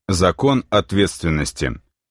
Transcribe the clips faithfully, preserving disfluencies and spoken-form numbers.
Закон ответственности.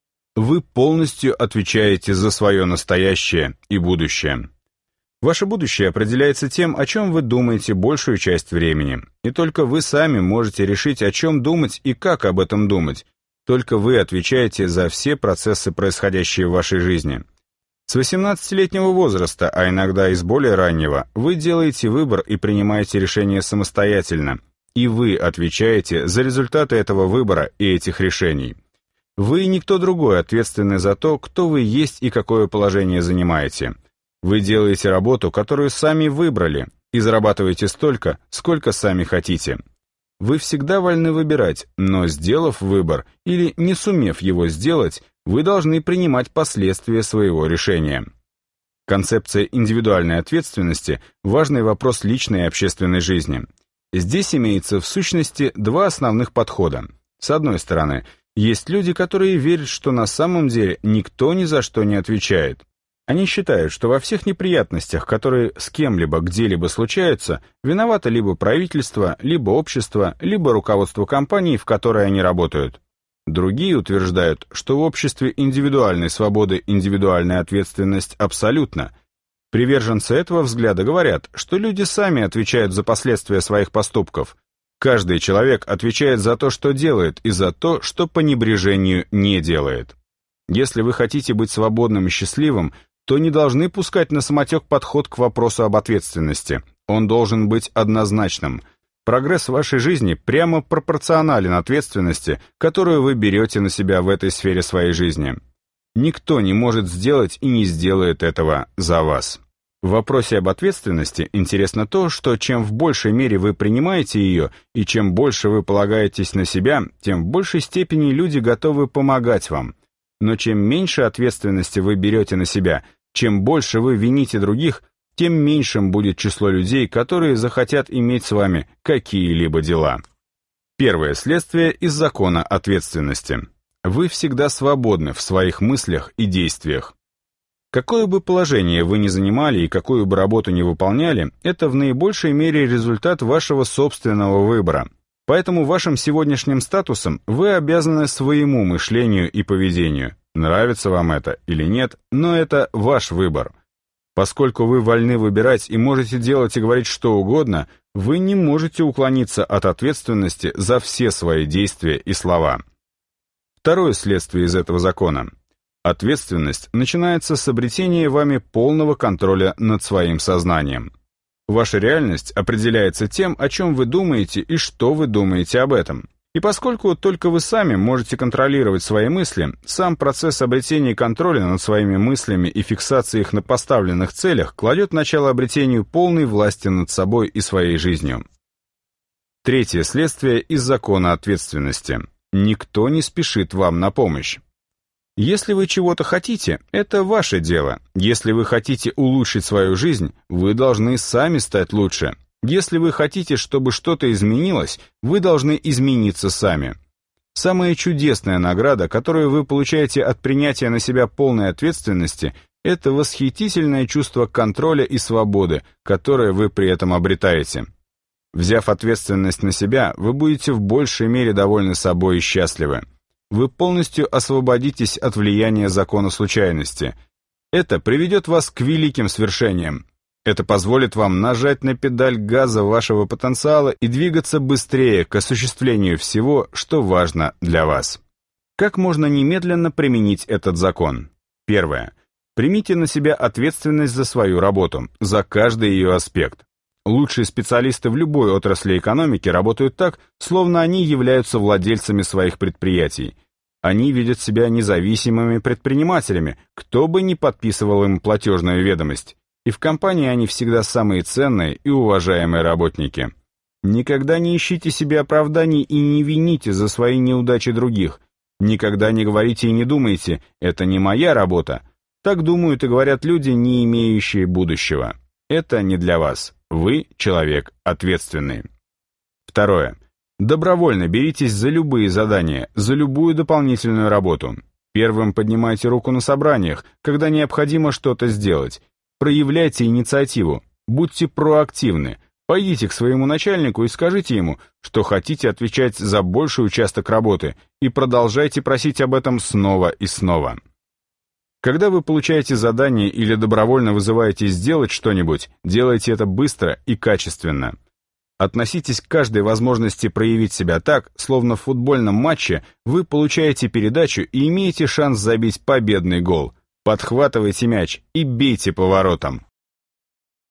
Вы полностью отвечаете за свое настоящее и будущее. Ваше будущее определяется тем, о чем вы думаете большую часть времени. И только вы сами можете решить, о чем думать и как об этом думать. Только вы отвечаете за все процессы, происходящие в вашей жизни. С восемнадцатилетнего возраста, а иногда и с более раннего, вы делаете выбор и принимаете решения самостоятельно. И вы отвечаете за результаты этого выбора и этих решений. Вы и никто другой ответственны за то, кто вы есть и какое положение занимаете. Вы делаете работу, которую сами выбрали, и зарабатываете столько, сколько сами хотите. Вы всегда вольны выбирать, но сделав выбор или не сумев его сделать, вы должны принимать последствия своего решения. Концепция индивидуальной ответственности – важный вопрос личной и общественной жизни. Здесь имеется в сущности два основных подхода. С одной стороны, есть люди, которые верят, что на самом деле никто ни за что не отвечает. Они считают, что во всех неприятностях, которые с кем-либо где-либо случаются, виновато либо правительство, либо общество, либо руководство компании, в которой они работают. Другие утверждают, что в обществе индивидуальной свободы индивидуальная ответственность абсолютна. Приверженцы этого взгляда говорят, что люди сами отвечают за последствия своих поступков. Каждый человек отвечает за то, что делает, и за то, что по небрежению не делает. Если вы хотите быть свободным и счастливым, то не должны пускать на самотек подход к вопросу об ответственности. Он должен быть однозначным. Прогресс вашей жизни прямо пропорционален ответственности, которую вы берете на себя в этой сфере своей жизни. Никто не может сделать и не сделает этого за вас. В вопросе об ответственности интересно то, что чем в большей мере вы принимаете ее, и чем больше вы полагаетесь на себя, тем в большей степени люди готовы помогать вам. Но чем меньше ответственности вы берете на себя, чем больше вы вините других, тем меньшим будет число людей, которые захотят иметь с вами какие-либо дела. Первое следствие из закона ответственности. Вы всегда свободны в своих мыслях и действиях. Какое бы положение вы ни занимали и какую бы работу ни выполняли, это в наибольшей мере результат вашего собственного выбора. Поэтому вашим сегодняшним статусом вы обязаны своему мышлению и поведению. Нравится вам это или нет, но это ваш выбор. Поскольку вы вольны выбирать и можете делать и говорить что угодно, вы не можете уклониться от ответственности за все свои действия и слова. Второе следствие из этого закона. Ответственность начинается с обретения вами полного контроля над своим сознанием. Ваша реальность определяется тем, о чем вы думаете и что вы думаете об этом. И поскольку только вы сами можете контролировать свои мысли, сам процесс обретения контроля над своими мыслями и фиксации их на поставленных целях кладет начало обретению полной власти над собой и своей жизнью. Третье следствие из закона ответственности. Никто не спешит вам на помощь. Если вы чего-то хотите, это ваше дело. Если вы хотите улучшить свою жизнь, вы должны сами стать лучше. Если вы хотите, чтобы что-то изменилось, вы должны измениться сами. Самая чудесная награда, которую вы получаете от принятия на себя полной ответственности, это восхитительное чувство контроля и свободы, которое вы при этом обретаете. Взяв ответственность на себя, вы будете в большей мере довольны собой и счастливы. Вы полностью освободитесь от влияния закона случайности. Это приведет вас к великим свершениям. Это позволит вам нажать на педаль газа вашего потенциала и двигаться быстрее к осуществлению всего, что важно для вас. Как можно немедленно применить этот закон? Первое. Примите на себя ответственность за свою работу, за каждый ее аспект. Лучшие специалисты в любой отрасли экономики работают так, словно они являются владельцами своих предприятий. Они видят себя независимыми предпринимателями, кто бы ни подписывал им платежную ведомость. И в компании они всегда самые ценные и уважаемые работники. Никогда не ищите себе оправданий и не вините за свои неудачи других. Никогда не говорите и не думайте «это не моя работа». Так думают и говорят люди, не имеющие будущего. Это не для вас. Вы человек ответственный. Второе. Добровольно беритесь за любые задания, за любую дополнительную работу. Первым поднимайте руку на собраниях, когда необходимо что-то сделать. Проявляйте инициативу, будьте проактивны, Пойдите к своему начальнику и скажите ему, что хотите отвечать за больший участок работы, и продолжайте просить об этом снова и снова. Когда вы получаете задание или добровольно вызываете сделать что-нибудь, делайте это быстро и качественно. Относитесь к каждой возможности проявить себя так, словно в футбольном матче вы получаете передачу и имеете шанс забить победный гол. Подхватывайте мяч и бейте по воротам.